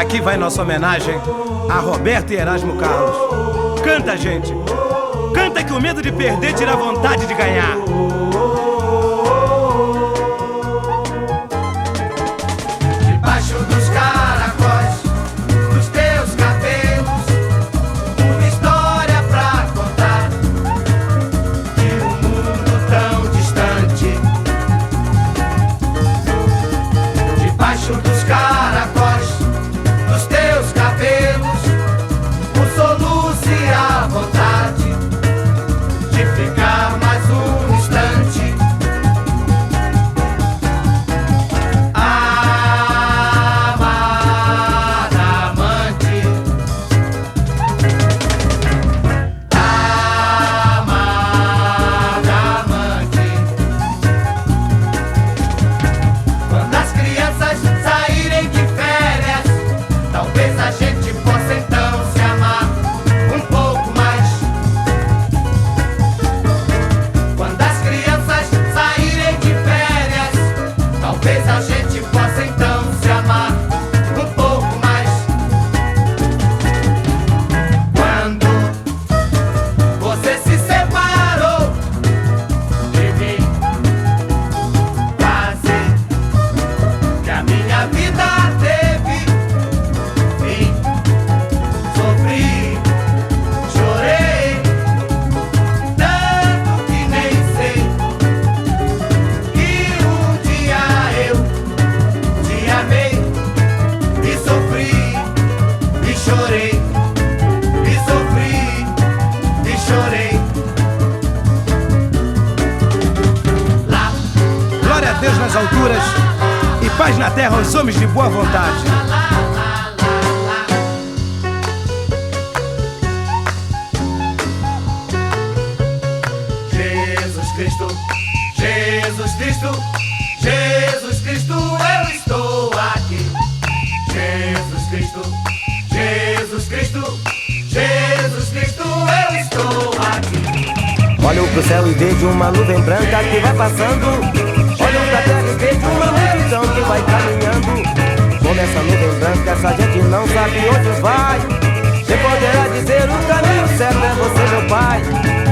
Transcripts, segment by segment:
Aqui vai nossa homenagem a Roberto e Erasmo Carlos. Canta, gente! Canta que o medo de perder tira a vontade de ganhar. Debaixo dos caracóis dos teus cabelos, uma história pra contar de um mundo tão distante. Debaixo dos caracóis dos teus cabelos, um soluço e a vontade de ficar mais um instante. Deus nas alturas e paz na terra aos homens de boa vontade. Jesus Cristo, Jesus Cristo, Jesus Cristo, eu estou aqui. Jesus Cristo, Jesus Cristo, Jesus Cristo, eu estou aqui. Olho pro céu e vejo uma nuvem branca que vai passando. Olho pra terra e vejo uma multidão que vai caminhando. Como essa nuvem branca, essa gente não sabe onde vai. Você poderá dizer o caminho certo é você, meu Pai.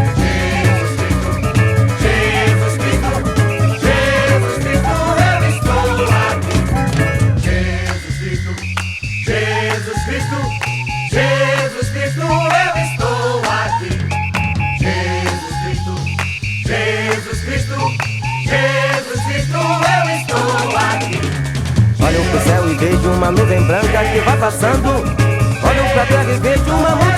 Jesus Cristo, Jesus Cristo, eu estou aqui. Jesus Cristo, Jesus Cristo, Jesus Cristo, eu estou aqui. Jesus Cristo, Jesus Cristo, Jesus Cristo, eu estou aqui. Olho pro céu e vejo uma nuvem branca que vai passando. Olho pra terra e vejo uma multidão